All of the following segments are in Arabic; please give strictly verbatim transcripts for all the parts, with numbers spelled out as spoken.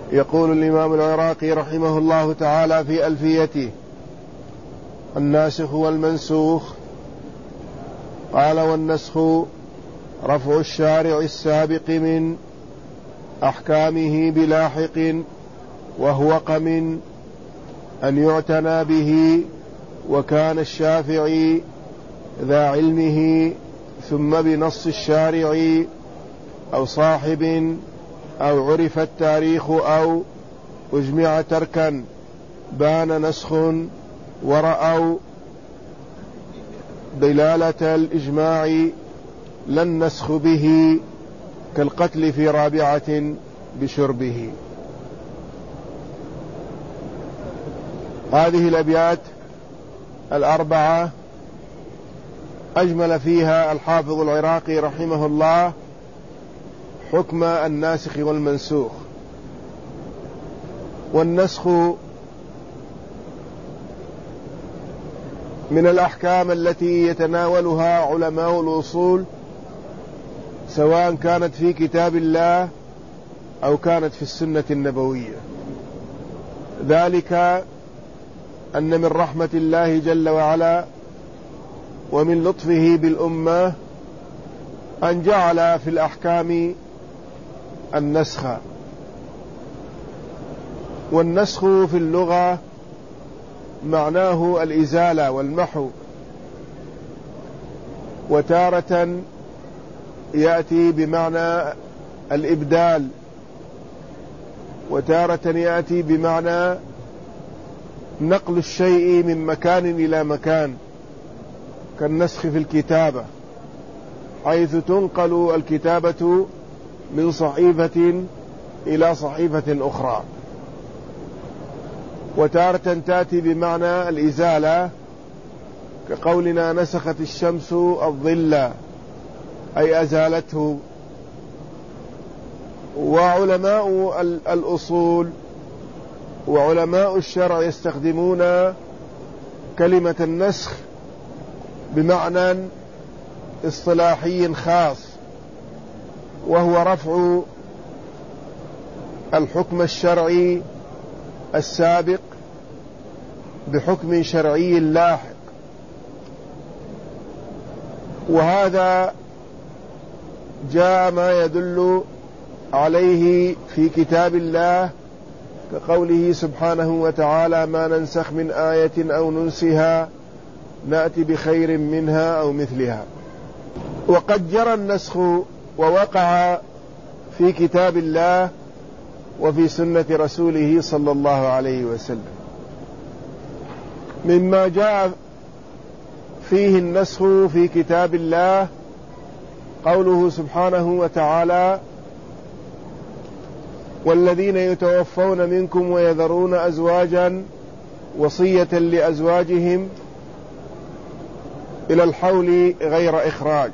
يقول الإمام العراقي رحمه الله تعالى في ألفيته: الناسخ والمنسوخ. قال: والنسخ رفع الشارع السابق من أحكامه بلاحق، وهو قم أن يعتنى به، وكان الشافعي ذا علمه، ثم بنص الشارع أو صاحب، أو عرف التاريخ، أو أجمع تركا بان نسخ، ورأوا دلالة الإجماع لا النسخ به، كالقتل في رابعة بشربه. هذه الأبيات الأربعة أجمل فيها الحافظ العراقي رحمه الله حكم الناسخ والمنسوخ. والنسخ من الأحكام التي يتناولها علماء الأصول، سواء كانت في كتاب الله أو كانت في السنة النبوية، ذلك أن من رحمة الله جل وعلا ومن لطفه بالأمة أن جعل في الأحكام النسخ. والنسخ في اللغة معناه الإزالة والمحو، وتارة يأتي بمعنى الإبدال، وتارة يأتي بمعنى نقل الشيء من مكان إلى مكان، كالنسخ في الكتابة، حيث تنقل الكتابة من صحيفة إلى صحيفة أخرى. وتارة تأتي بمعنى الإزالة، كقولنا نسخت الشمس الظل، أي أزالته. وعلماء الأصول وعلماء الشرع يستخدمون كلمة النسخ بمعنى اصطلاحي خاص، وهو رفع الحكم الشرعي السابق بحكم شرعي لاحق. وهذا جاء ما يدل عليه في كتاب الله، كقوله سبحانه وتعالى: ما ننسخ من آية أو ننسها نأتي بخير منها أو مثلها. وقد جرى النسخ ووقع في كتاب الله وفي سنة رسوله صلى الله عليه وسلم. مما جاء فيه النسخ في كتاب الله قوله سبحانه وتعالى: والذين يتوفون منكم ويذرون أزواجا وصية لأزواجهم إلى الحول غير إخراج،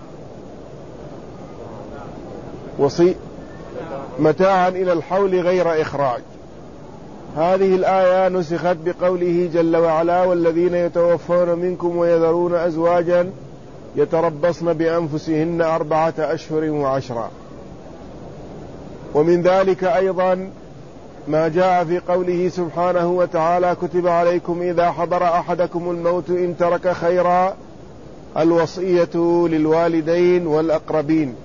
وصي متاعا إلى الحول غير إخراج. هذه الآية نسخت بقوله جل وعلا: والذين يتوفون منكم ويذرون أزواجا يتربصن بأنفسهن أربعة أشهر وعشرا. ومن ذلك أيضا ما جاء في قوله سبحانه وتعالى: كتب عليكم إذا حضر أحدكم الموت إن ترك خيرا الوصية للوالدين والأقربين.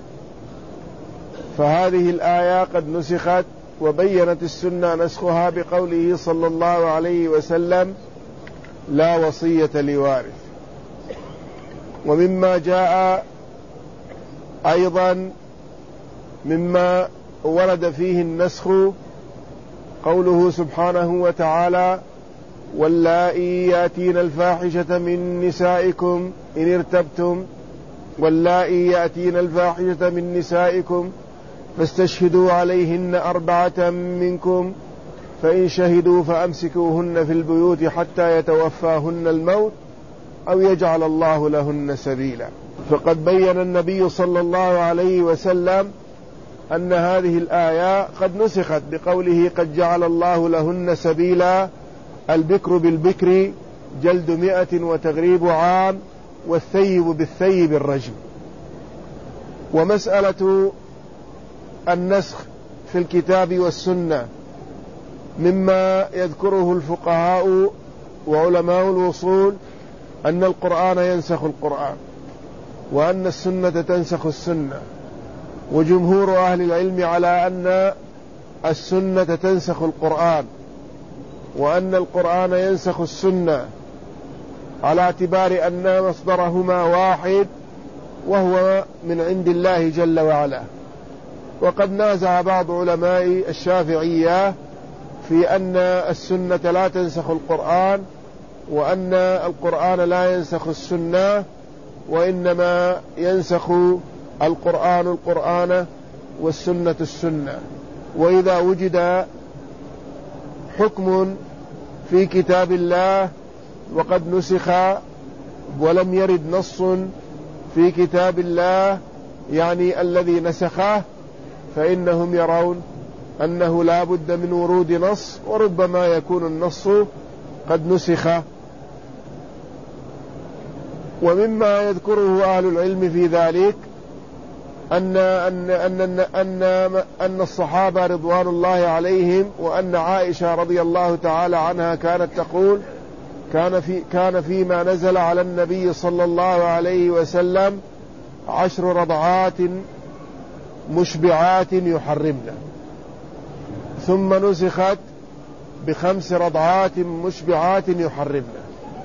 فهذه الآية قد نسخت، وبينت السنة نسخها بقوله صلى الله عليه وسلم: لا وصية لوارث. ومما جاء أيضا مما ورد فيه النسخ قوله سبحانه وتعالى: واللائي يأتين الفاحشة من نسائكم إن ارتبتم واللائي يأتين الفاحشة من نسائكم فاستشهدوا عليهن أربعة منكم فإن شهدوا فأمسكوهن في البيوت حتى يتوفاهن الموت أو يجعل الله لهن سبيلا. فقد بين النبي صلى الله عليه وسلم أن هذه الآية قد نسخت بقوله: قد جعل الله لهن سبيلا، البكر بالبكر جلد مئة وتغريب عام، والثيب بالثيب الرجم. ومسألة النسخ في الكتاب والسنة مما يذكره الفقهاء وعلماء الوصول أن القرآن ينسخ القرآن، وأن السنة تنسخ السنة، وجمهور أهل العلم على أن السنة تنسخ القرآن، وأن القرآن ينسخ السنة، على اعتبار أن مصدرهما واحد وهو من عند الله جل وعلا. وقد نازع بعض علماء الشافعية في أن السنة لا تنسخ القرآن، وأن القرآن لا ينسخ السنة، وإنما ينسخ القرآن القرآن والسنة السنة. وإذا وجد حكم في كتاب الله وقد نسخ ولم يرد نص في كتاب الله يعني الذي نسخه، فإنهم يرون أنه لا بد من ورود نص، وربما يكون النص قد نسخ. ومما يذكره أهل العلم في ذلك أن, أن, أن, أن, أن, أن الصحابة رضوان الله عليهم، وأن عائشة رضي الله تعالى عنها كانت تقول: كان, في كان فيما نزل على النبي صلى الله عليه وسلم عشر رضعات مشبعات يحرمنا، ثم نسخت بخمس رضعات مشبعات يحرمنا.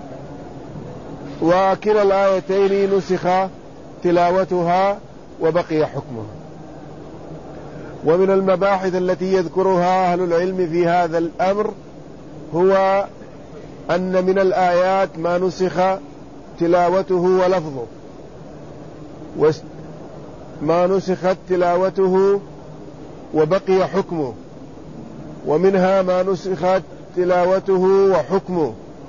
وكلا الآيتين نسخ تلاوتها وبقي حكمها. ومن المباحث التي يذكرها أهل العلم في هذا الأمر هو أن من الآيات ما نسخ تلاوته ولفظه، ما نسخت تلاوته وبقي حكمه، ومنها ما نسخت تلاوته وحكمه،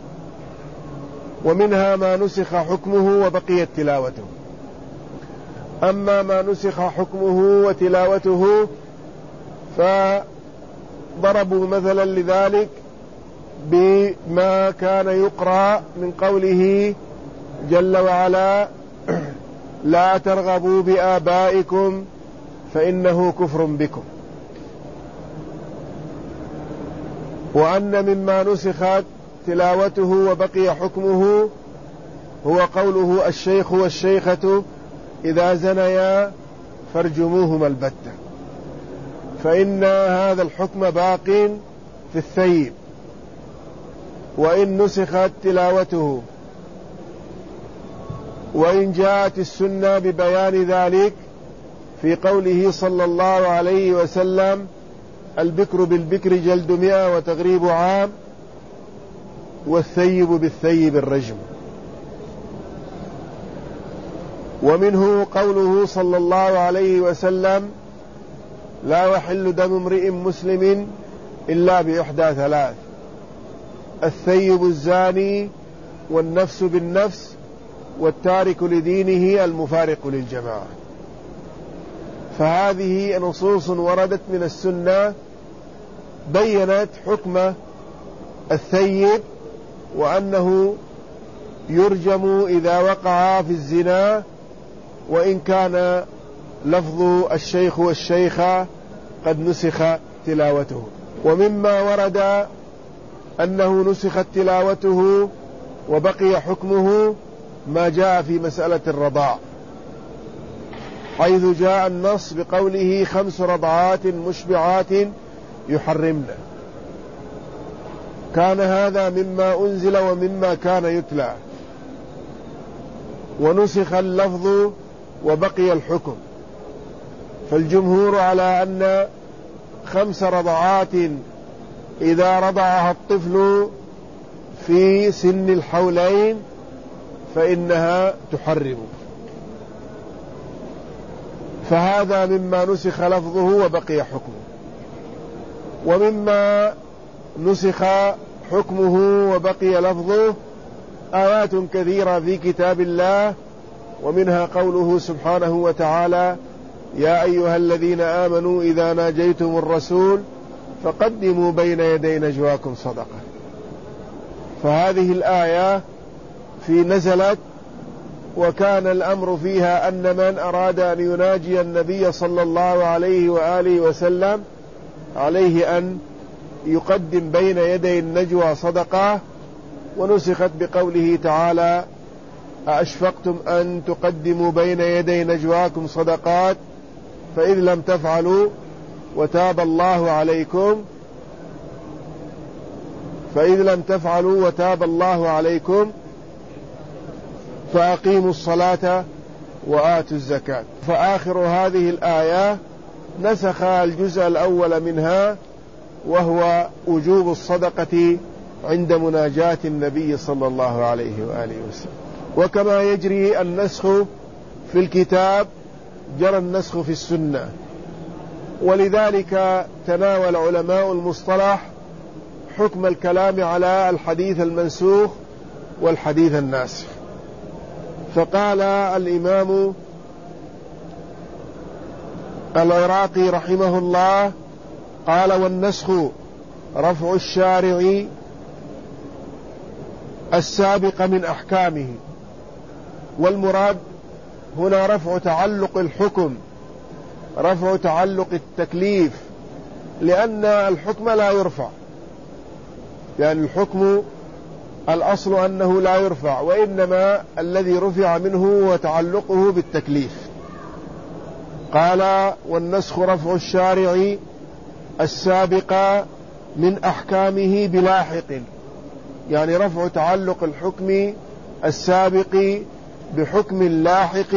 ومنها ما نسخ حكمه وبقيت تلاوته. أما ما نسخ حكمه وتلاوته فضربوا مثلا لذلك بما كان يقرأ من قوله جل وعلا: لا ترغبوا بآبائكم فإنه كفر بكم. وأن مما نسخت تلاوته وبقي حكمه هو قوله: الشيخ والشيخة إذا زنيا فارجموهما البتة، فإن هذا الحكم باق في الثيب، وإن نسخت تلاوته. وإن جاءت السنة ببيان ذلك في قوله صلى الله عليه وسلم: البكر بالبكر جلد مئة وتغريب عام، والثيب بالثيب الرجم. ومنه قوله صلى الله عليه وسلم: لا يحل دم امرئ مسلم إلا بإحدى ثلاث: الثيب الزاني، والنفس بالنفس، والتارك لدينه المفارق للجماعة. فهذه نصوص وردت من السنة بيّنت حكم الثيب، وأنه يرجم إذا وقع في الزنا، وإن كان لفظ الشيخ والشيخة قد نسخ تلاوته. ومما ورد أنه نسخت تلاوته وبقي حكمه ما جاء في مسألة الرضاع، حيث جاء النص بقوله: خمس رضعات مشبعات يحرمنا. كان هذا مما أنزل ومما كان يتلى، ونسخ اللفظ وبقي الحكم. فالجمهور على أن خمس رضعات إذا رضعها الطفل في سن الحولين فإنها تحرم، فهذا مما نسخ لفظه وبقي حكمه. ومما نسخ حكمه وبقي لفظه آيات كثيرة في كتاب الله، ومنها قوله سبحانه وتعالى: يا أيها الذين آمنوا إذا ناجيتم الرسول فقدموا بين يدي نجواكم صدقة. فهذه الآية في نزلت وكان الأمر فيها أن من أراد أن يناجي النبي صلى الله عليه وآله وسلم عليه أن يقدم بين يدي النجوى صدقة، ونسخت بقوله تعالى: أأشفقتم أن تقدموا بين يدي نجواكم صدقات فإذ لم تفعلوا وتاب الله عليكم فإذ لم تفعلوا وتاب الله عليكم فأقيموا الصلاة وآتوا الزكاة. فآخر هذه الآية نسخ الجزء الأول منها، وهو وجوب الصدقة عند مناجاة النبي صلى الله عليه وآله وسلم. وكما يجري النسخ في الكتاب جرى النسخ في السنة، ولذلك تناول علماء المصطلح حكم الكلام على الحديث المنسوخ والحديث الناسخ. فقال الإمام العراقي رحمه الله: قال: والنسخ رفع الشارع السابق من أحكامه. والمراد هنا رفع تعلق الحكم، رفع تعلق التكليف، لأن الحكم لا يرفع، يعني الحكم الأصل أنه لا يرفع، وإنما الذي رفع منه هو تعلقه بالتكليف. قال: والنسخ رفع الشارع السابق من أحكامه بلاحق، يعني رفع تعلق الحكم السابق بحكم لاحق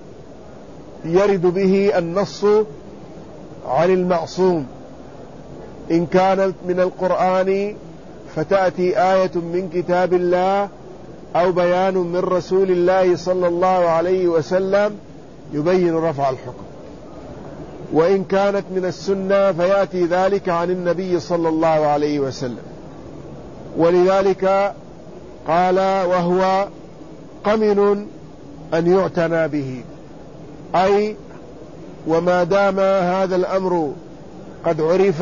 يرد به النص عن المعصوم، إن كانت من القرآن فتأتي آية من كتاب الله أو بيان من رسول الله صلى الله عليه وسلم يبين رفع الحكم، وإن كانت من السنة فيأتي ذلك عن النبي صلى الله عليه وسلم. ولذلك قال: وهو قمن أن يعتنى به، أي وما دام هذا الأمر قد عرف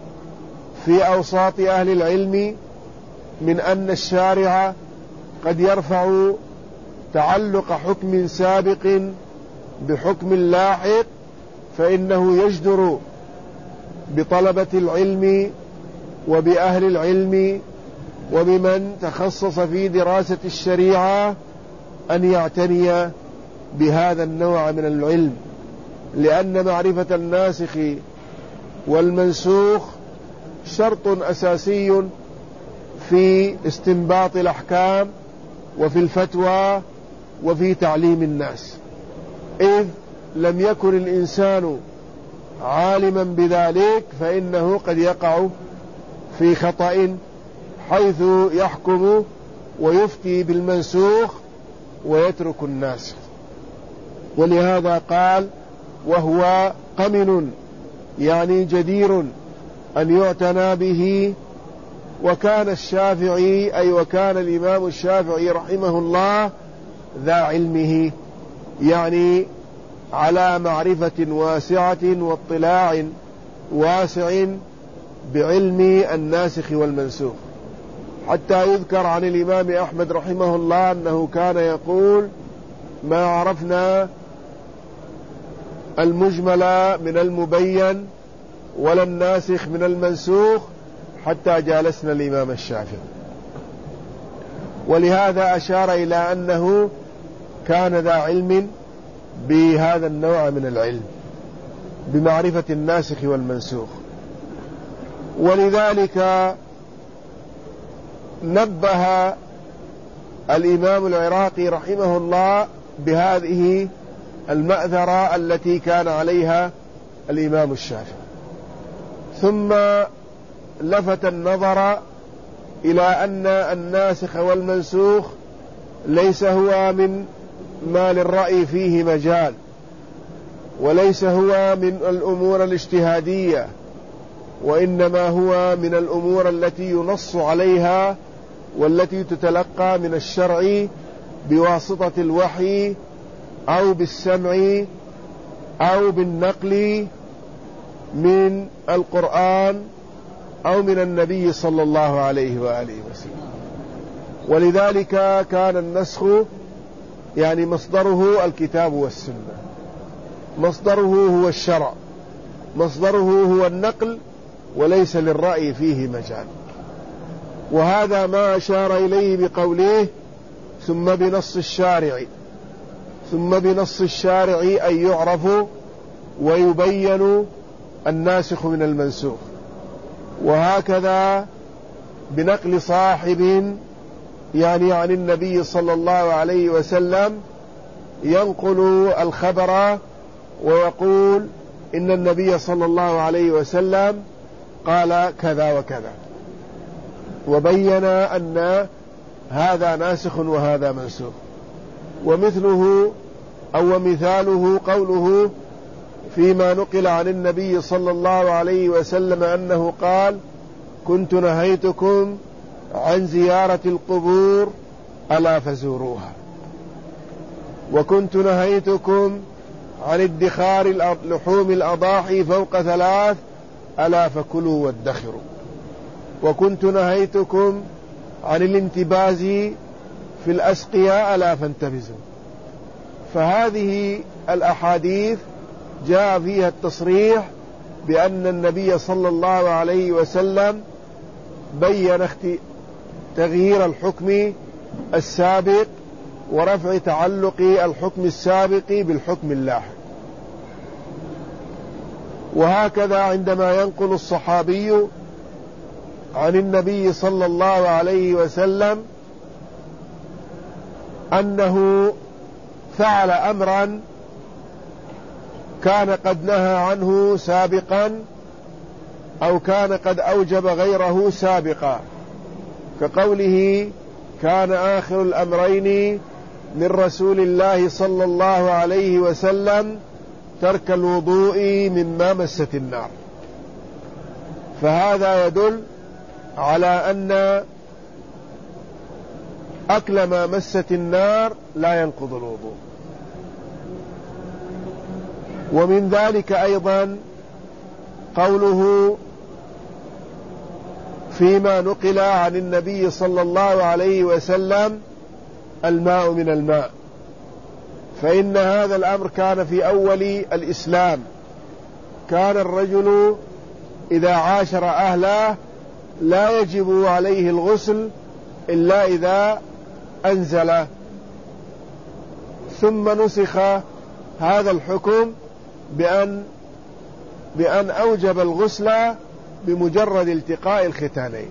في أوساط أهل العلم من أن الشارع قد يرفع تعلق حكم سابق بحكم لاحق، فإنه يجدر بطلبة العلم وبأهل العلم وبمن تخصص في دراسة الشريعة أن يعتني بهذا النوع من العلم، لأن معرفة الناسخ والمنسوخ شرط أساسي في استنباط الأحكام وفي الفتوى وفي تعليم الناس، إذ لم يكن الإنسان عالما بذلك فإنه قد يقع في خطأ، حيث يحكم ويفتي بالمنسوخ ويترك الناسخ. ولهذا قال: وهو قمن، يعني جدير أن يعتنى به. وكان الشافعي أي وكان الإمام الشافعي رحمه الله ذا علمه، يعني على معرفة واسعة واطلاع واسع بعلم الناسخ والمنسوخ، حتى يذكر عن الإمام أحمد رحمه الله أنه كان يقول: ما عرفنا المجمل من المبين ولا الناسخ من المنسوخ حتى جالسنا الإمام الشافعي. ولهذا أشار إلى أنه كان ذا علم بهذا النوع من العلم، بمعرفة الناسخ والمنسوخ. ولذلك نبه الإمام العراقي رحمه الله بهذه المأثرة التي كان عليها الإمام الشافعي، ثم لفت النظر إلى أن الناسخ والمنسوخ ليس هو من ما للرأي فيه مجال، وليس هو من الأمور الاجتهادية، وإنما هو من الأمور التي ينص عليها والتي تتلقى من الشرع بواسطة الوحي أو بالسمع أو بالنقل من القرآن أو من النبي صلى الله عليه وآله وسلم. ولذلك كان النسخ يعني مصدره الكتاب والسنة، مصدره هو الشرع، مصدره هو النقل وليس للرأي فيه مجال. وهذا ما أشار إليه بقوله ثم بنص الشارع، ثم بنص الشارع أن يعرف ويبين الناسخ من المنسوخ. وهكذا بنقل صاحب يعني عن النبي صلى الله عليه وسلم ينقل الخبر ويقول إن النبي صلى الله عليه وسلم قال كذا وكذا، وبين أن هذا ناسخ وهذا منسوخ. ومثله أو مثاله قوله فيما نقل عن النبي صلى الله عليه وسلم أنه قال كنت نهيتكم عن زيارة القبور ألا فزوروها، وكنت نهيتكم عن ادخار لحوم الأضاحي فوق ثلاث ألا فكلوا وادخروا، وكنت نهيتكم عن الانتباز في الأسقياء ألا فانتبزوا. فهذه الأحاديث جاء فيها التصريح بأن النبي صلى الله عليه وسلم بين تغيير الحكم السابق ورفع تعلق الحكم السابق بالحكم اللاحق. وهكذا عندما ينقل الصحابي عن النبي صلى الله عليه وسلم أنه فعل أمرا كان قد نهى عنه سابقا أو كان قد أوجب غيره سابقا، كقوله كان آخر الأمرين من رسول الله صلى الله عليه وسلم ترك الوضوء مما مست النار. فهذا يدل على أن أكل ما مست النار لا ينقض الوضوء. ومن ذلك أيضا قوله فيما نقل عن النبي صلى الله عليه وسلم الماء من الماء، فإن هذا الأمر كان في أول الإسلام، كان الرجل إذا عاشر أهله لا يجب عليه الغسل إلا إذا أنزل، ثم نسخ هذا الحكم بأن بأن أوجب الغسل بمجرد التقاء الختانين.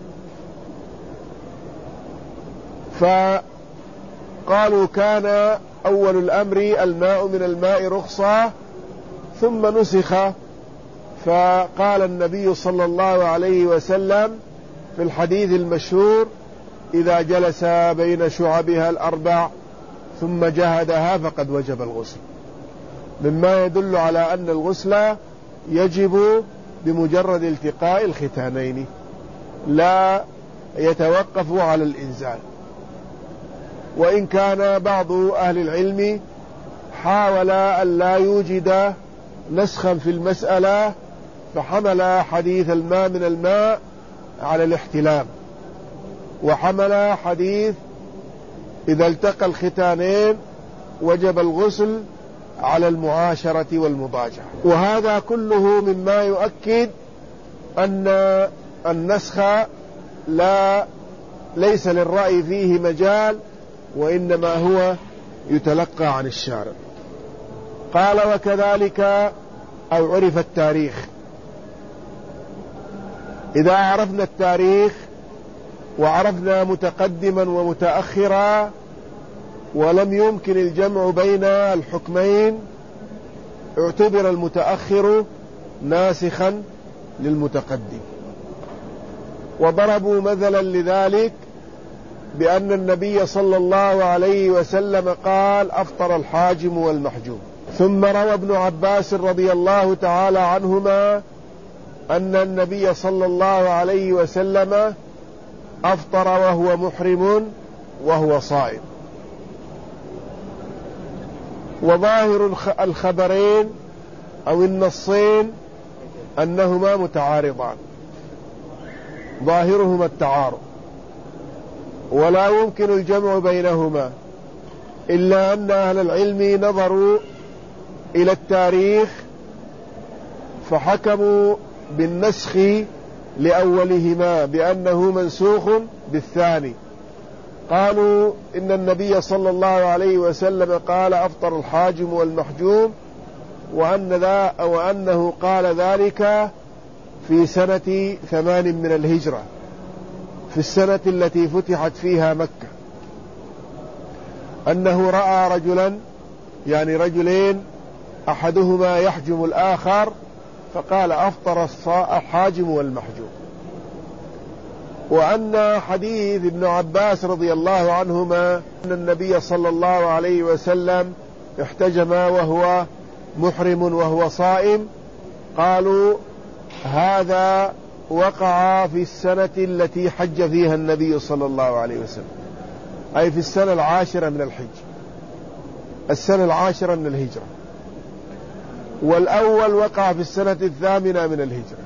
فقالوا كان أول الأمر الماء من الماء رخصة، ثم نسخ، فقال النبي صلى الله عليه وسلم في الحديث المشهور إذا جلس بين شعبها الأربع ثم جهدها فقد وجب الغسل، مما يدل على أن الغسل يجب بمجرد التقاء الختانين لا يتوقف على الإنزال. وإن كان بعض أهل العلم حاول أن لا يوجد نسخا في المسألة، فحمل حديث الماء من الماء على الاحتلام، وحمل حديث إذا التقى الختانين وجب الغسل على المعاشرة والمضاجعة. وهذا كله مما يؤكد أن النسخ لا ليس للرأي فيه مجال، وإنما هو يتلقى عن الشارع. قال وكذلك أو عرف التاريخ. إذا عرفنا التاريخ وعرفنا متقدما ومتأخرا ولم يمكن الجمع بين الحكمين، اعتبر المتأخر ناسخا للمتقدم. وضربوا مثلا لذلك بأن النبي صلى الله عليه وسلم قال أفطر الحاجم والمحجوم. ثم روى ابن عباس رضي الله تعالى عنهما أن النبي صلى الله عليه وسلم أفطر وهو محرم وهو صائم. وظاهر الخبرين أو النصين أنهما متعارضان، ظاهرهما التعارض، ولا يمكن الجمع بينهما، إلا أن أهل العلم نظروا إلى التاريخ فحكموا بالنسخ لأولهما بأنه منسوخ بالثاني. قالوا إن النبي صلى الله عليه وسلم قال أفطر الحاجم والمحجوم، وأن ذا وأنه قال ذلك في سنة ثمان من الهجرة، في السنة التي فتحت فيها مكة، أنه رأى رجلا يعني رجلين أحدهما يحجم الآخر فقال أفطر الحاجم والمحجوم. وأن حديث ابن عباس رضي الله عنهما أن النبي صلى الله عليه وسلم احتجم وهو محرم وهو صائم، قالوا هذا وقع في السنة التي حج فيها النبي صلى الله عليه وسلم، أي في السنة العاشرة من الحج، السنة العاشرة من الهجرة، والأول وقع في السنة الثامنة من الهجرة.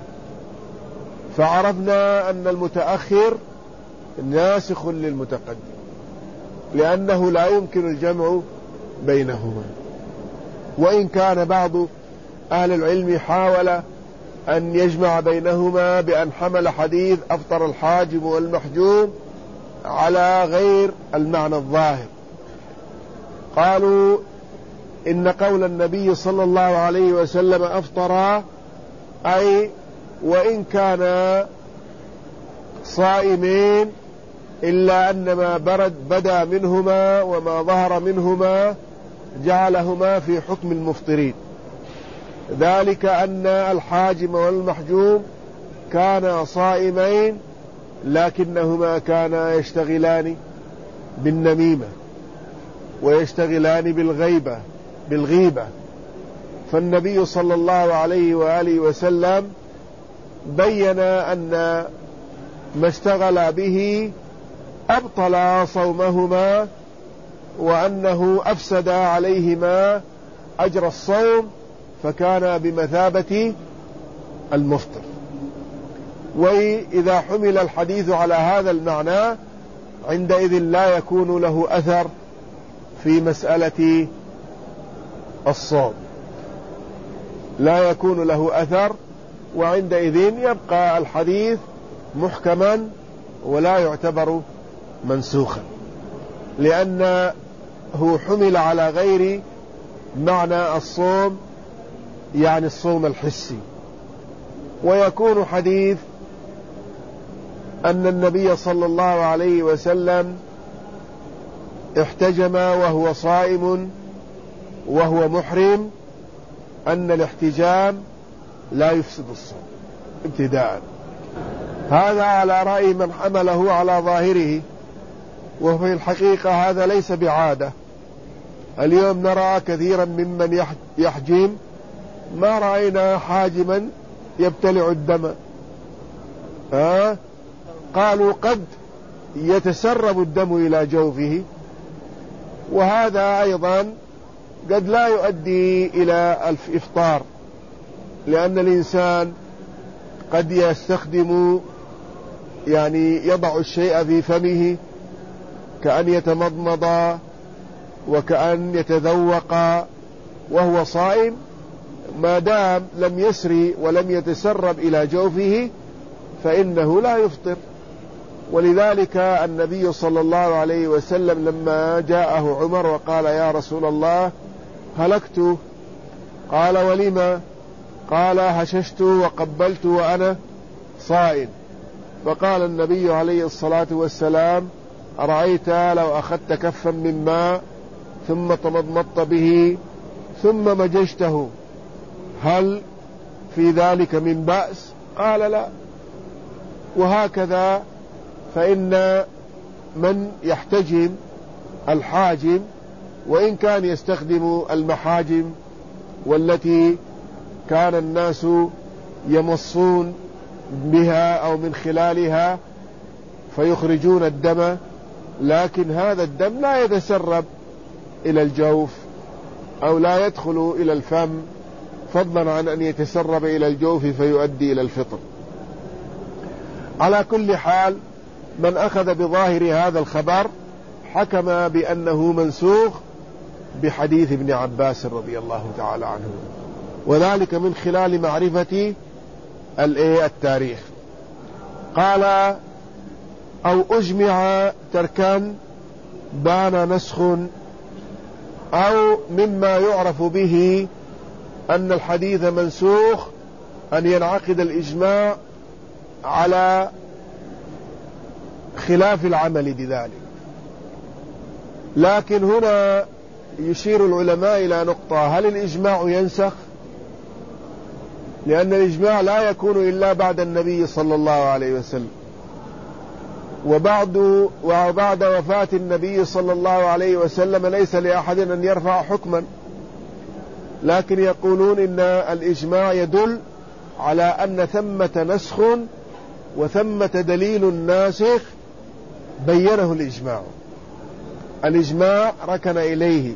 فعرفنا أن المتأخر ناسخ للمتقدم، لأنه لا يمكن الجمع بينهما. وإن كان بعض أهل العلم حاول أن يجمع بينهما بأن حمل حديث أفطر الحاجم والمحجوم على غير المعنى الظاهر. قالوا إن قول النبي صلى الله عليه وسلم أفطر أي وإن كان صائمين إلا أن ما برد بدا منهما وما ظهر منهما جعلهما في حكم المفطرين، ذلك أن الحاجم والمحجوم كانا صائمين لكنهما كانا يشتغلان بالنميمة ويشتغلان بالغيبة بالغيبة. فالنبي صلى الله عليه وآله وسلم بين أن ما اشتغل به أبطل صومهما، وأنه أفسد عليهما أجر الصوم، فكان بمثابة المفطر. وإذا حمل الحديث على هذا المعنى عندئذ لا يكون له أثر في مسألة الصوم، لا يكون له أثر، وعندئذ يبقى الحديث محكما ولا يعتبر منسوخا، لأنه حمل على غير معنى الصوم، يعني الصوم الحسي. ويكون حديث أن النبي صلى الله عليه وسلم احتجم وهو صائم وهو محرم، أن الاحتجام لا يفسد الصوم ابتداء. هذا على رأي من حمله على ظاهره، وفي الحقيقة هذا ليس بعادة. اليوم نرى كثيرا ممن يحجم ما رأينا حاجما يبتلع الدم. ها؟ قالوا قد يتسرب الدم إلى جوفه، وهذا أيضا قد لا يؤدي إلى الإفطار، لأن الإنسان قد يستخدم يعني يضع الشيء في فمه كأن يتمضمض وكأن يتذوق وهو صائم، ما دام لم يسري ولم يتسرب إلى جوفه فإنه لا يفطر. ولذلك النبي صلى الله عليه وسلم لما جاءه عمر وقال يا رسول الله هلكت، قال ولما؟ قال هششت وقبلت وأنا صائم. فقال النبي عليه الصلاة والسلام أرأيت لو أخذت كفا من ماء ثم تمضمضت به ثم مججته هل في ذلك من بأس؟ قال لا. وهكذا فإن من يحتجم الحاجم وإن كان يستخدم المحاجم والتي كان الناس يمصون بها أو من خلالها فيخرجون الدم، لكن هذا الدم لا يتسرب إلى الجوف أو لا يدخل إلى الفم، فضلا عن أن يتسرب إلى الجوف فيؤدي إلى الفطر. على كل حال من أخذ بظاهر هذا الخبر حكم بأنه منسوخ بحديث ابن عباس رضي الله تعالى عنه، وذلك من خلال معرفة التاريخ. قال أو أجمع تركا بان نسخ، أو مما يعرف به أن الحديث منسوخ أن ينعقد الإجماع على خلاف العمل بذلك. لكن هنا يشير العلماء إلى نقطة: هل الإجماع ينسخ؟ لأن الإجماع لا يكون إلا بعد النبي صلى الله عليه وسلم، وبعد وبعد وفاة النبي صلى الله عليه وسلم ليس لأحد أن يرفع حكما، لكن يقولون إن الإجماع يدل على أن ثمة نسخ وثمة دليل ناسخ بينه الإجماع. الإجماع ركن إليه،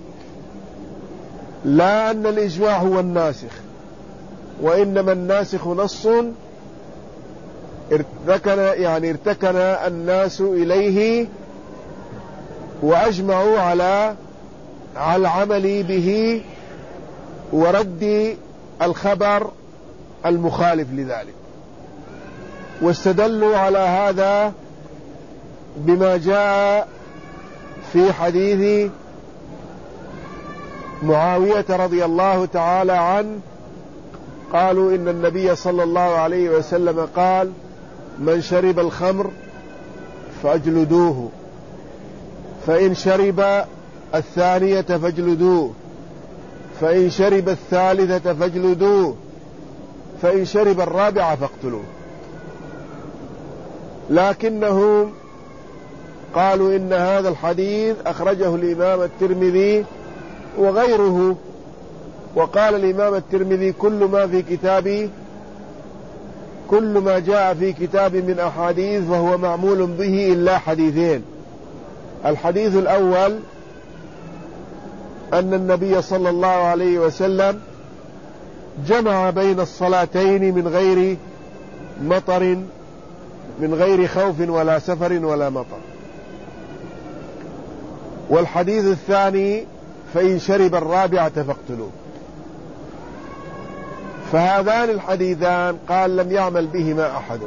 لا أن الإجماع هو الناسخ، وإنما الناسخ نص ارتكن يعني ارتكن الناس إليه وأجمعوا على على العمل به ورد الخبر المخالف لذلك، واستدلوا على هذا بما جاء في حديث معاوية رضي الله تعالى عنه. قالوا إن النبي صلى الله عليه وسلم قال: من شرب الخمر فاجلدوه، فإن شرب الثانية فاجلدوه، فإن شرب الثالثة فاجلدوه، فإن شرب الرابعة فاقتلوه. لكنهم قالوا إن هذا الحديث أخرجه الإمام الترمذي وغيره، وقال الإمام الترمذي: كل ما في كتابي كل ما جاء في كتاب من أحاديث فهو معمول به إلا حديثين. الحديث الأول أن النبي صلى الله عليه وسلم جمع بين الصلاتين من غير مطر، من غير خوف ولا سفر ولا مطر. والحديث الثاني: فإن شرب الرابعة فاقتلوه. فهذان الحديثان قال لم يعمل بهما أحد.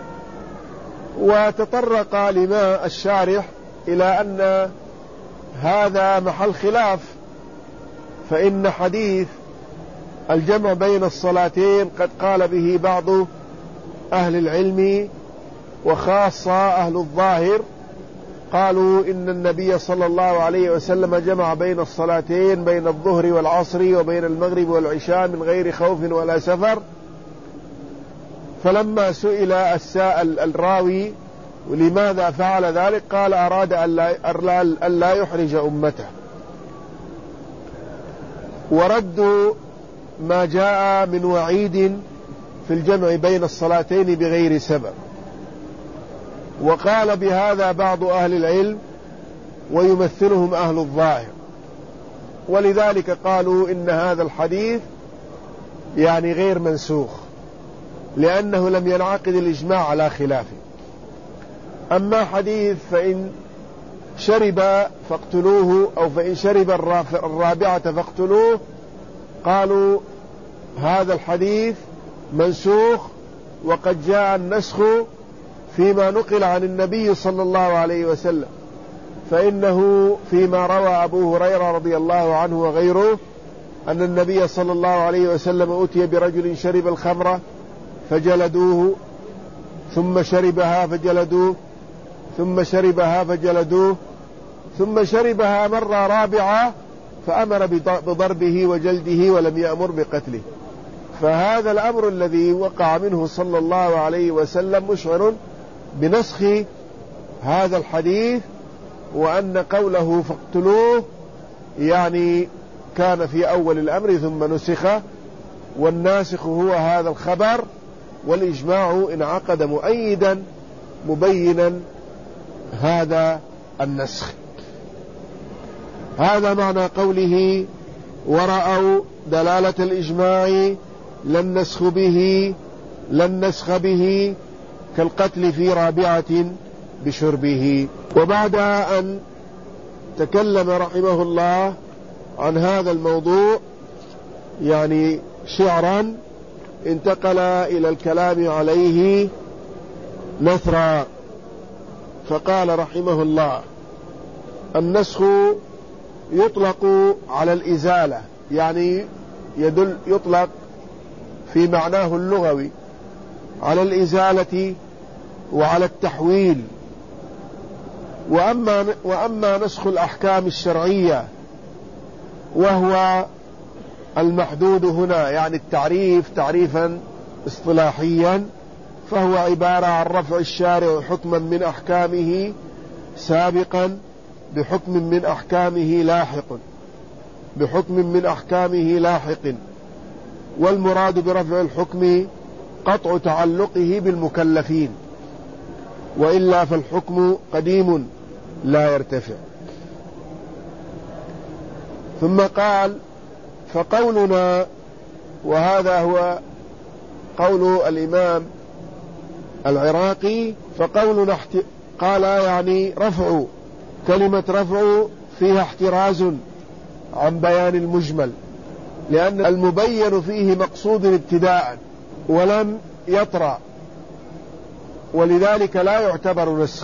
وتطرق الإمام الشارح إلى أن هذا محل خلاف، فإن حديث الجمع بين الصلاتين قد قال به بعض أهل العلم وخاصة أهل الظاهر، قالوا إن النبي صلى الله عليه وسلم جمع بين الصلاتين، بين الظهر والعصر وبين المغرب والعشاء من غير خوف ولا سفر. فلما سئل السائل الراوي ولماذا فعل ذلك قال: أراد أن لا يحرج أمته. وردوا ما جاء من وعيد في الجمع بين الصلاتين بغير سبب، وقال بهذا بعض أهل العلم ويمثلهم أهل الظاهر، ولذلك قالوا إن هذا الحديث يعني غير منسوخ، لأنه لم ينعقد الإجماع على خلافه. أما حديث فإن شرب فاقتلوه أو فإن شرب الرابعة فاقتلوه، قالوا هذا الحديث منسوخ، وقد جاء النسخ فيما نقل عن النبي صلى الله عليه وسلم. فإنه فيما روى أبو هريرة رضي الله عنه وغيره أن النبي صلى الله عليه وسلم أتي برجل شرب الخمر فجلدوه، ثم شربها فجلدوه، ثم شربها فجلدوه، ثم شربها مرة رابعة فأمر بضربه وجلده ولم يأمر بقتله. فهذا الأمر الذي وقع منه صلى الله عليه وسلم مشعر بنسخ هذا الحديث، وأن قوله فاقتلوه يعني كان في أول الأمر ثم نسخ، والناسخ هو هذا الخبر، والإجماع انعقد مؤيدا مبينا هذا النسخ. هذا معنى قوله: ورأوا دلالة الإجماع لا النسخ به لا النسخ به كالقتل في رابعة بشربه. وبعد أن تكلم رحمه الله عن هذا الموضوع يعني شعرا، انتقل إلى الكلام عليه نثرا. فقال رحمه الله: النسخ يطلق على الإزالة، يعني يدل يطلق في معناه اللغوي على الإزالة وعلى التحويل. وأما, وأما نسخ الأحكام الشرعية وهو المحدود هنا، يعني التعريف تعريفا اصطلاحيا، فهو عبارة عن رفع الشارع حكما من أحكامه سابقا بحكم من أحكامه لاحق بحكم من أحكامه لاحق والمراد برفع الحكم قطع تعلقه بالمكلفين، وإلا فالحكم قديم لا يرتفع. ثم قال: فقولنا، وهذا هو قول الإمام العراقي، فقولنا احت... قال يعني رفع، كلمة رفع فيها احتراز عن بيان المجمل، لأن المبين فيه مقصود ابتداء ولم يطرأ، ولذلك لا يعتبر نسخ.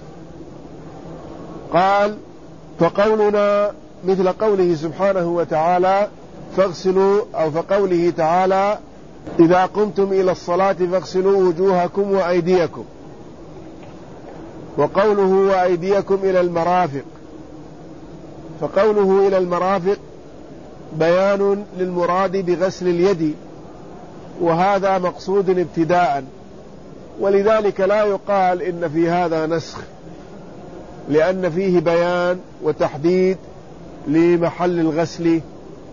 قال: فقولنا مثل قوله سبحانه وتعالى: فاغسلوا، أو فقوله تعالى: إذا قمتم إلى الصلاة فاغسلوا وجوهكم وأيديكم، وقوله وأيديكم إلى المرافق، فقوله إلى المرافق بيان للمراد بغسل اليد، وهذا مقصود ابتداء، ولذلك لا يقال إن في هذا نسخ، لأن فيه بيان وتحديد لمحل الغسل.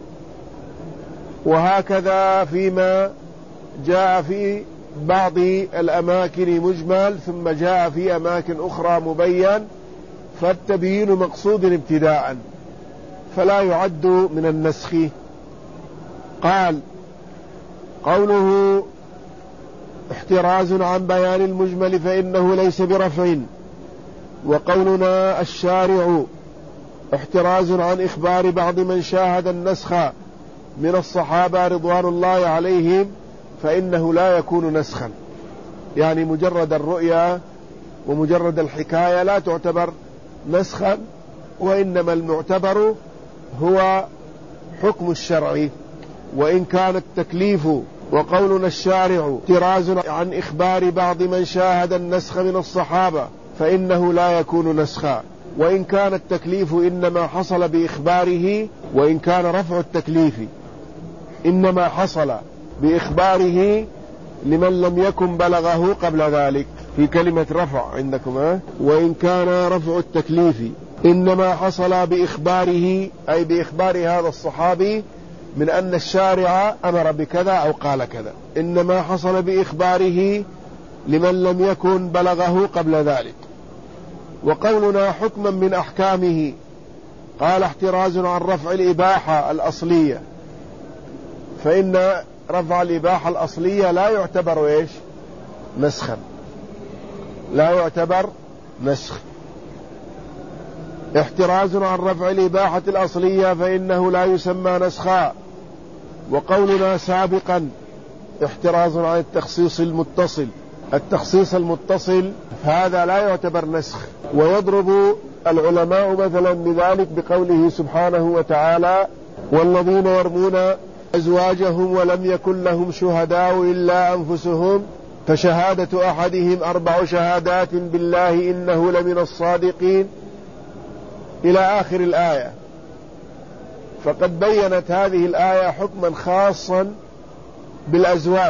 وهكذا فيما جاء في بعض الأماكن مجمل ثم جاء في أماكن أخرى مبين، فالتبيين مقصود ابتداء فلا يعد من النسخ. قال: قوله احتراز عن بيان المجمل فإنه ليس برفع. وقولنا الشارع احتراز عن إخبار بعض من شاهد النسخ من الصحابة رضوان الله عليهم، فإنه لا يكون نسخا، يعني مجرد الرؤيا ومجرد الحكاية لا تعتبر نسخا، وإنما المعتبر هو حكم الشرع وإن كان التكليف. وقولنا الشارع احتراز عن إخبار بعض من شاهد النسخ من الصحابة، فإنه لا يكون نسخا، وإن كان التكليف إنما حصل بإخباره، وإن كان رفع التكليف إنما حصل بإخباره لمن لم يكن بلغه قبل ذلك، في كلمة رفع عندكم ها؟ وإن كان رفع التكليف إنما حصل بإخباره، أي بإخبار هذا الصحابي من أن الشارع أمر بكذا أو قال كذا، إنما حصل بإخباره لمن لم يكن بلغه قبل ذلك. وقولنا حكما من أحكامه، قال احتراز عن رفع الإباحة الأصلية، فإن رفع الإباحة الأصلية لا يعتبر إيش؟ نسخا، لا يعتبر نسخ. احتراز عن رفع الإباحة الأصلية فإنه لا يسمى نسخا. وقولنا سابقا احتراز عن التخصيص المتصل، التخصيص المتصل هذا لا يعتبر نسخ. ويضرب العلماء مثلا بذلك بقوله سبحانه وتعالى: والذين يرمون أزواجهم ولم يكن لهم شهداء إلا أنفسهم فشهادة أحدهم أربع شهادات بالله إنه لمن الصادقين، إلى آخر الآية. فقد بينت هذه الآية حكما خاصا بالأزواج،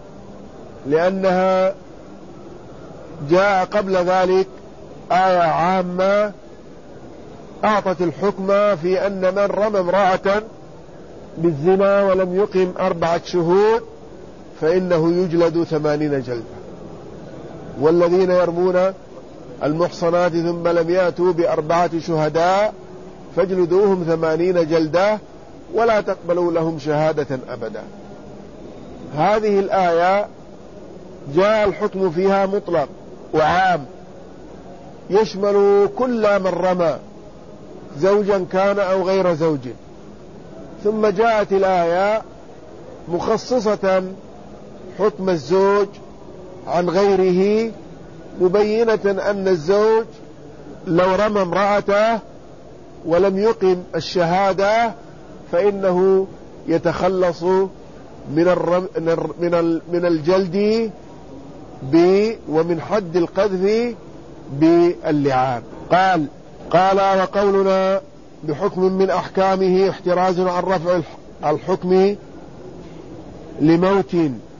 لأنها جاء قبل ذلك آية عامة أعطت الحكم في أن من رمى امرأة بالزنا ولم يقم أربعة شهود فإنه يجلد ثمانين جلدة. والذين يرمون المحصنات ثم لم يأتوا بأربعة شهداء فاجلدوهم ثمانين جلدة ولا تقبلوا لهم شهادة أبدا. هذه الآية جاء الحكم فيها مطلق وعام، يشمل كل من رمى زوجا كان أو غير زوج. ثم جاءت الآية مخصصة حكم الزوج عن غيره مبينة أن الزوج لو رمى امرأته ولم يقم الشهادة فإنه يتخلص من الرم من من الجلد ومن حد القذف باللعان. قال قال وقولنا بحكم من أحكامه احتراز عن رفع الحكم لموت.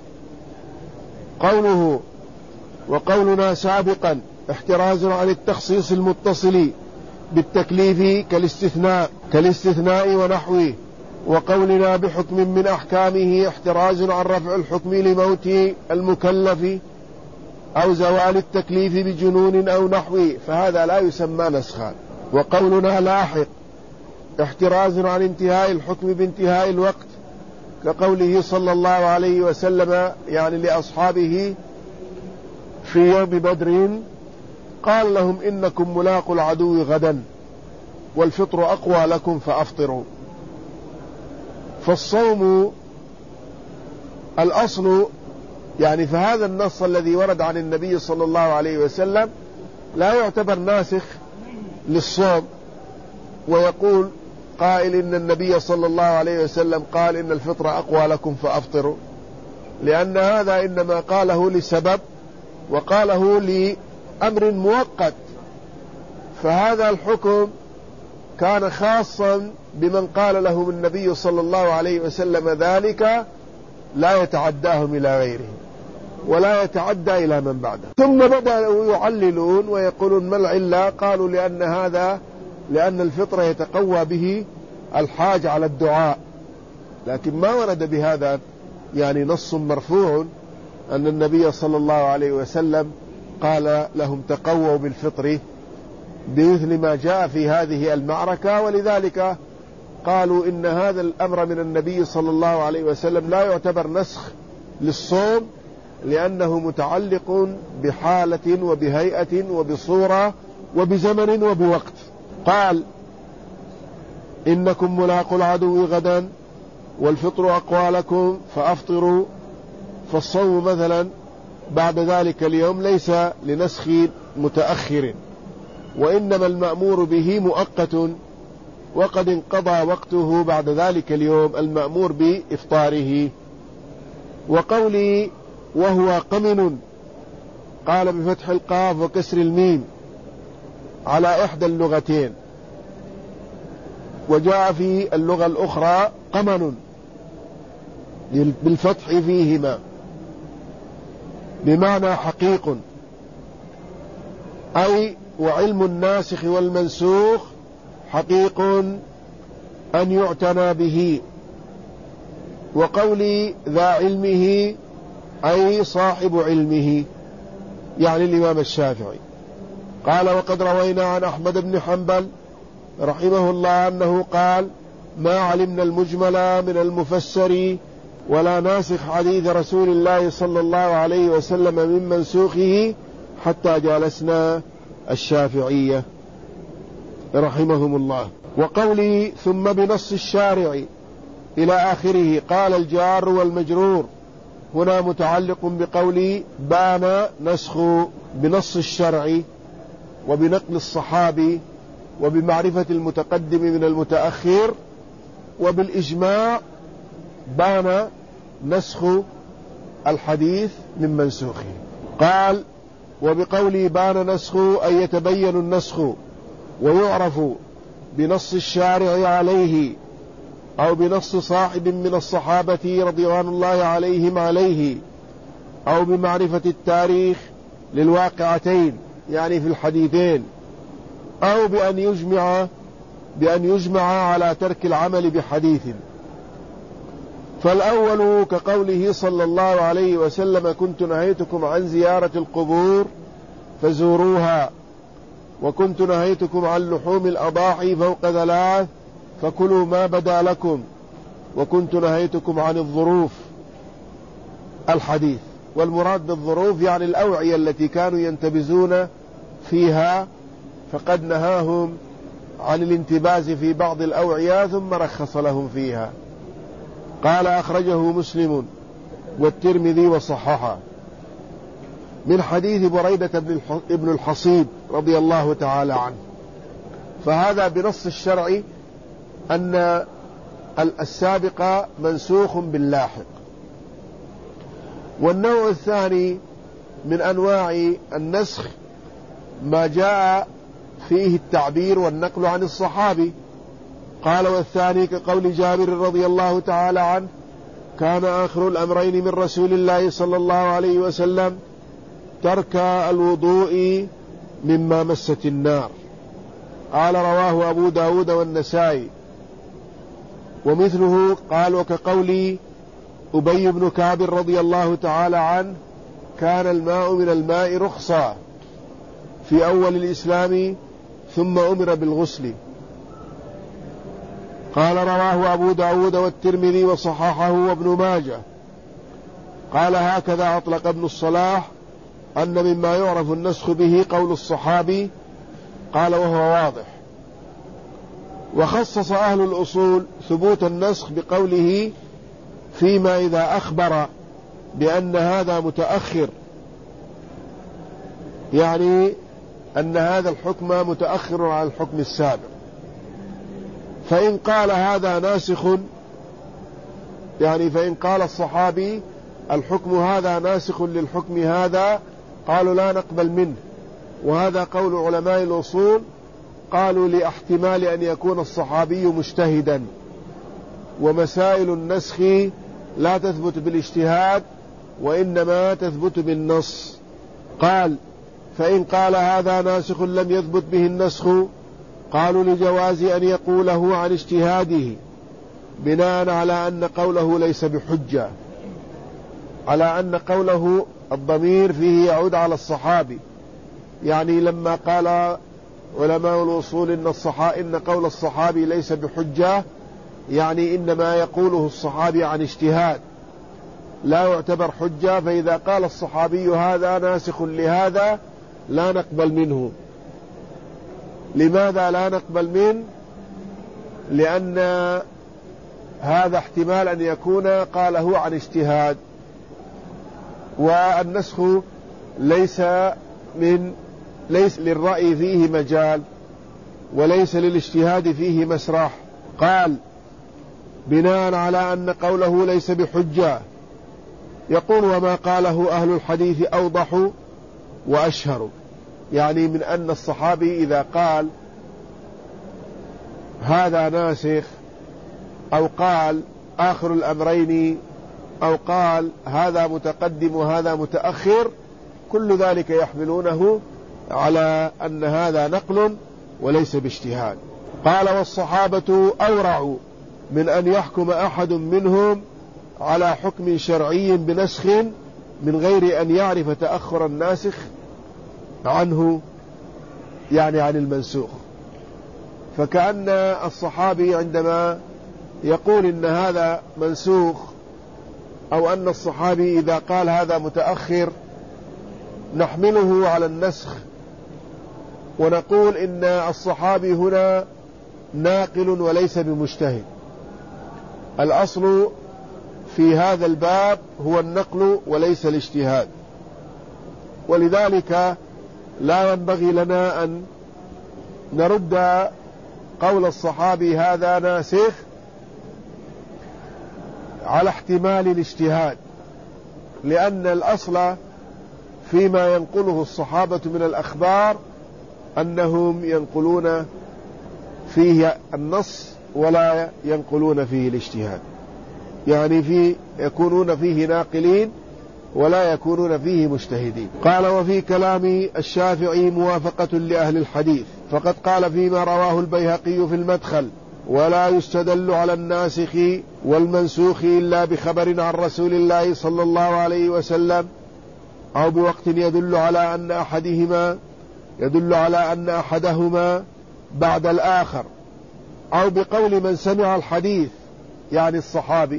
قوله وقولنا سابقا احتراز عن التخصيص المتصل بالتكليف كالاستثناء كالاستثناء ونحوه. وقولنا بحكم من أحكامه احتراز عن رفع الحكم لموت المكلف أو زوال التكليف بجنون أو نحوه، فهذا لا يسمى نسخا. وقولنا لاحق احتراز عن انتهاء الحكم بانتهاء الوقت، كقوله صلى الله عليه وسلم يعني لأصحابه في يوم بدر قال لهم إنكم ملاقوا العدو غدا والفطر أقوى لكم فأفطروا. فالصوم الأصل يعني فهذا النص الذي ورد عن النبي صلى الله عليه وسلم لا يعتبر ناسخ للصوم، ويقول قائل إن النبي صلى الله عليه وسلم قال إن الفطر أقوى لكم فأفطروا، لأن هذا إنما قاله لسبب وقاله لأمر مؤقت، فهذا الحكم كان خاصا بمن قال لهم النبي صلى الله عليه وسلم ذلك، لا يتعداهم إلى غيره ولا يتعدى إلى من بعده. ثم بدأوا يعللون ويقولون ما العلة؟ قالوا لأن هذا لأن الفطر يتقوى به الحاج على الدعاء، لكن ما ورد بهذا يعني نص مرفوع أن النبي صلى الله عليه وسلم قال لهم تقووا بالفطر بمثل ما جاء في هذه المعركة. ولذلك قالوا إن هذا الأمر من النبي صلى الله عليه وسلم لا يعتبر نسخ للصوم، لأنه متعلق بحالة وبهيئة وبصورة وبزمن وبوقت. قال إنكم ملاقوا العدو غدا والفطر أقوى لكم فأفطروا، فالصوم مثلا بعد ذلك اليوم ليس لنسخ متأخر، وإنما المأمور به مؤقت وقد انقضى وقته بعد ذلك اليوم المأمور بإفطاره. وقولي وهو قمن قال بفتح القاف وكسر الميم على إحدى اللغتين، وجاء في اللغة الأخرى قمن بالفتح فيهما بمعنى حقيق، أي وعلم الناسخ والمنسوخ حقيق أن يعتنى به. وقولي ذا علمه أي صاحب علمه، يعني الإمام الشافعي. قال وقد روينا عن أحمد بن حنبل رحمه الله أنه قال ما علمنا المجمل من المفسر ولا ناسخ حديث رسول الله صلى الله عليه وسلم من منسوخه حتى جالسنا الشافعية رحمهم الله. وقولي ثم بنص الشارع إلى آخره قال الجار والمجرور هنا متعلق بقولي بان نسخ بنص الشرع وبنقل الصحابي وبمعرفة المتقدم من المتأخر وبالإجماع بان نسخ الحديث من منسوخه. قال وبقولي بان نسخ أي يتبين النسخ ويعرف بنص الشارع عليه أو بنص صاحب من الصحابة رضوان الله عليهم عليه أو بمعرفة التاريخ للواقعتين يعني في الحديثين، أو بأن يجمع بأن يجمع على ترك العمل بحديث. فالأول كقوله صلى الله عليه وسلم كنت نهيتكم عن زيارة القبور فزوروها، وكنت نهيتكم عن لحوم الأضاحي فوق ثلاث فكلوا ما بدا لكم، وكنت نهيتكم عن الظروف الحديث. والمراد بالظروف يعني الأوعية التي كانوا ينتبزون فيها، فقد نهاهم عن الانتباز في بعض الأوعية ثم رخص لهم فيها. قال أخرجه مسلم والترمذي وصححه. من حديث بريدة بن الحصيب رضي الله تعالى عنه. فهذا بنص الشرع أن السابق منسوخ باللاحق. والنوع الثاني من أنواع النسخ ما جاء فيه التعبير والنقل عن الصحابي. قال: والثاني كقول جابر رضي الله تعالى عنه: كان آخر الأمرين من رسول الله صلى الله عليه وسلم ترك الوضوء مما مست النار. قال: رواه أبو داود والنسائي. ومثله قال: وكقول أبي بن كعب رضي الله تعالى عنه: كان الماء من الماء رخصا في أول الإسلام ثم أمر بالغسل. قال: رواه أبو داود والترمذي وصححه وابن ماجه. قال: هكذا أطلق ابن الصلاح أن مما يعرف النسخ به قول الصحابي. قال: وهو واضح. وخصص أهل الأصول ثبوت النسخ بقوله: فيما إذا أخبر بأن هذا متأخر، يعني أن هذا الحكم متأخر عن الحكم السابق. فإن قال هذا ناسخ، يعني فإن قال الصحابي الحكم هذا ناسخ للحكم هذا، قالوا لا نقبل منه. وهذا قول علماء الأصول، قالوا لاحتمال أن يكون الصحابي مجتهدا، ومسائل النسخ لا تثبت بالاجتهاد وإنما تثبت بالنص. قال: فإن قال هذا ناسخ لم يثبت به النسخ، قالوا لجواز أن يقوله عن اجتهاده بناء على أن قوله ليس بحجة، على أن قوله الضمير فيه يعود على الصحابي. يعني لما قال علماء الأصول إن, الصحا... إن قول الصحابي ليس بحجة، يعني إنما يقوله الصحابي عن اجتهاد لا يعتبر حجة. فإذا قال الصحابي هذا ناسخ لهذا لا نقبل منه. لماذا لا نقبل منه؟ لأن هذا احتمال أن يكون قاله عن اجتهاد، والنسخ ليس من ليس للرأي فيه مجال وليس للاجتهاد فيه مسرح. قال: بناء على أن قوله ليس بحجة. يقول: وما قاله أهل الحديث أوضح وأشهر، يعني من أن الصحابي إذا قال هذا ناسخ، أو قال آخر الأمرين، أو قال هذا متقدم وهذا متأخر، كل ذلك يحملونه على أن هذا نقل وليس باجتهاد. قال: والصحابة أورع من أن يحكم أحد منهم على حكم شرعي بنسخ من غير أن يعرف تأخر الناسخ عنه، يعني عن المنسوخ. فكأن الصحابي عندما يقول إن هذا منسوخ، أو أن الصحابي إذا قال هذا متأخر، نحمله على النسخ ونقول إن الصحابي هنا ناقل وليس بمجتهد. الأصل في هذا الباب هو النقل وليس الاجتهاد، ولذلك لا ينبغي لنا أن نرد قول الصحابي هذا ناسخ على احتمال الاجتهاد، لأن الأصل فيما ينقله الصحابة من الأخبار أنهم ينقلون فيه النص ولا ينقلون فيه الاجتهاد، يعني في يكونون فيه ناقلين ولا يكونون فيه مجتهدين. قال: وفي كلام الشافعي موافقة لأهل الحديث، فقد قال فيما رواه البيهقي في المدخل: ولا يستدل على الناسخ والمنسوخ إلا بخبر عن رسول الله صلى الله عليه وسلم، أو بوقت يدل على أن أحدهما يدل على أن أحدهما بعد الآخر، أو بقول من سمع الحديث، يعني الصحابي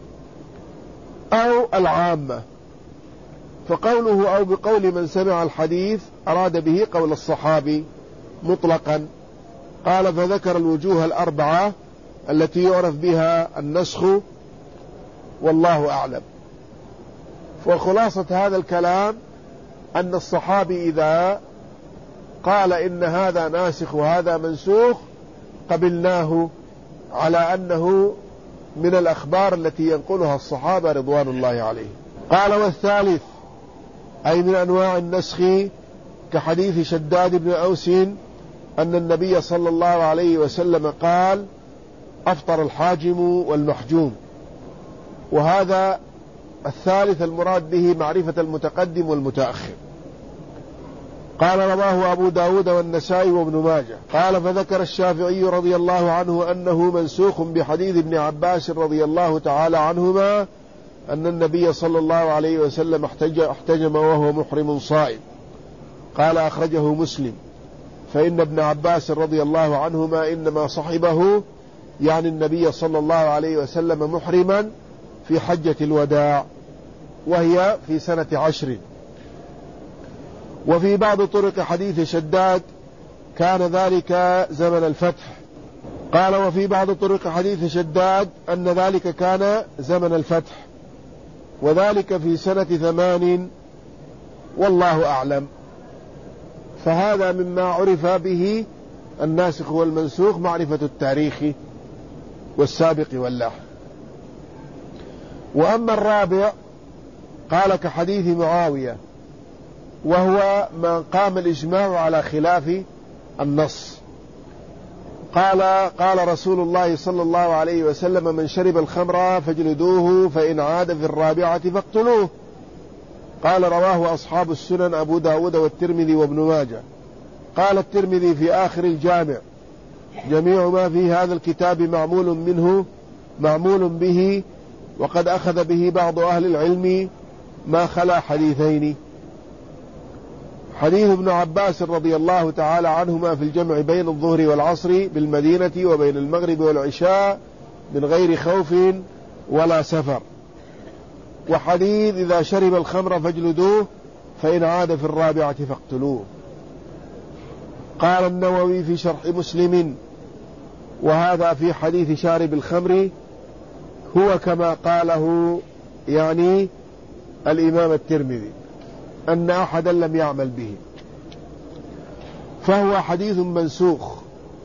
أو العامة. فقوله أو بقول من سمع الحديث أراد به قول الصحابي مطلقا. قال: فذكر الوجوه الأربعة التي يعرف بها النسخ، والله أعلم. وخلاصة هذا الكلام أن الصحابي إذا قال إن هذا ناسخ وهذا منسوخ قبلناه على أنه من الأخبار التي ينقلها الصحابة رضوان الله عليهم. قال والثالث أي من أنواع النسخ كحديث شداد بن أوس أن النبي صلى الله عليه وسلم قال أفطر الحاجم والمحجوم. وهذا الثالث المراد به معرفة المتقدم والمتأخر. قال رواه أبو داود والنسائي وابن ماجه. قال فذكر الشافعي رضي الله عنه أنه منسوخ بحديث ابن عباس رضي الله تعالى عنهما أن النبي صلى الله عليه وسلم احتجم وهو محرم صائم. قال أخرجه مسلم. فإن ابن عباس رضي الله عنهما إنما صحبه يعني النبي صلى الله عليه وسلم محرما في حجة الوداع وهي في سنة عشر. وفي بعض طرق حديث شداد كان ذلك زمن الفتح. قال وفي بعض طرق حديث شداد أن ذلك كان زمن الفتح وذلك في سنة ثمان والله أعلم. فهذا مما عرف به الناسخ والمنسوخ معرفة التاريخ والسابق واللاحق. وأما الرابع قال كحديث معاوية وهو ما قام الإجماع على خلاف النص. قال قال رسول الله صلى الله عليه وسلم من شرب الخمر فاجلدوه فإن عاد في الرابعة فاقتلوه. قال رواه أصحاب السنن أبو داود والترمذي وابن ماجه. قال الترمذي في آخر الجامع جميع ما في هذا الكتاب معمول منه معمول به وقد أخذ به بعض أهل العلم ما خلا حديثين. حديث ابن عباس رضي الله تعالى عنهما في الجمع بين الظهر والعصر بالمدينة وبين المغرب والعشاء من غير خوف ولا سفر. وحديث إذا شرب الخمر فاجلدوه فإن عاد في الرابعة فاقتلوه. قال النووي في شرح مسلم وهذا في حديث شارب الخمر هو كما قاله يعني الإمام الترمذي أن أحدا لم يعمل به، فهو حديث منسوخ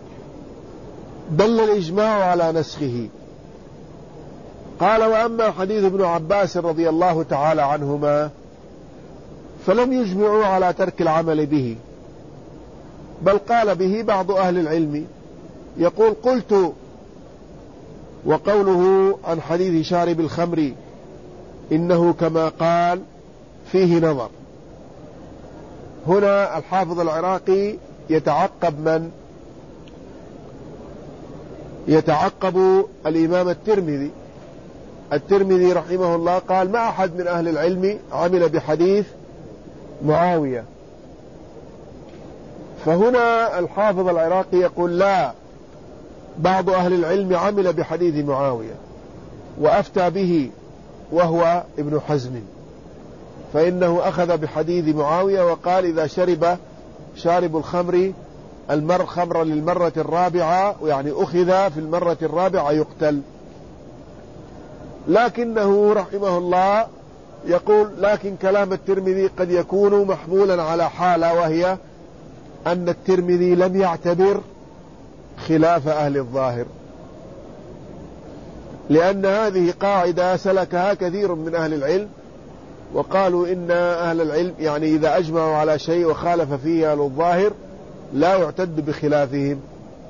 دل الإجماع على نسخه. قال وأما حديث ابن عباس رضي الله تعالى عنهما فلم يجمعوا على ترك العمل به، بل قال به بعض أهل العلم. يقول قلت وقوله عن حديث شارب الخمر إنه كما قال فيه نظر. هنا الحافظ العراقي يتعقب من يتعقب الإمام الترمذي. الترمذي رحمه الله قال ما أحد من أهل العلم عمل بحديث معاوية، فهنا الحافظ العراقي يقول لا، بعض أهل العلم عمل بحديث معاوية وأفتى به وهو ابن حزم، فإنه أخذ بحديث معاوية وقال إذا شرب شارب الخمر المر خمر للمرة الرابعة يعني أخذ في المرة الرابعة يقتل. لكنه رحمه الله يقول لكن كلام الترمذي قد يكون محمولا على حالة، وهي أن الترمذي لم يعتبر خلاف أهل الظاهر، لأن هذه قاعدة سلكها كثير من أهل العلم وقالوا إن أهل العلم يعني إذا أجمعوا على شيء وخالف فيه أهل الظاهر لا يعتد بخلافهم،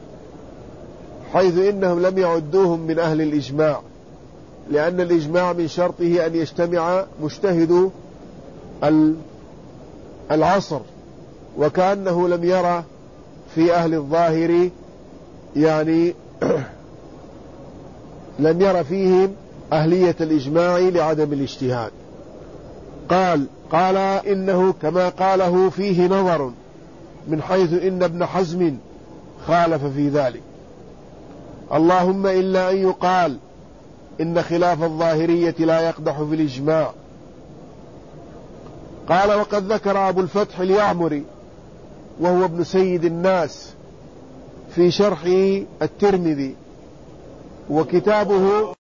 حيث إنهم لم يعدوهم من أهل الإجماع، لأن الإجماع من شرطه أن يجتمع مجتهد العصر، وكأنه لم يرى في أهل الظاهر يعني لم يرى فيهم أهلية الإجماع لعدم الاجتهاد. قال قال إنه كما قاله فيه نظر من حيث إن ابن حزم خالف في ذلك، اللهم إلا أن يقال إن خلاف الظاهرية لا يقدح في الإجماع. قال وقد ذكر أبو الفتح اليعمري وهو ابن سيد الناس في شرح الترمذي وكتابه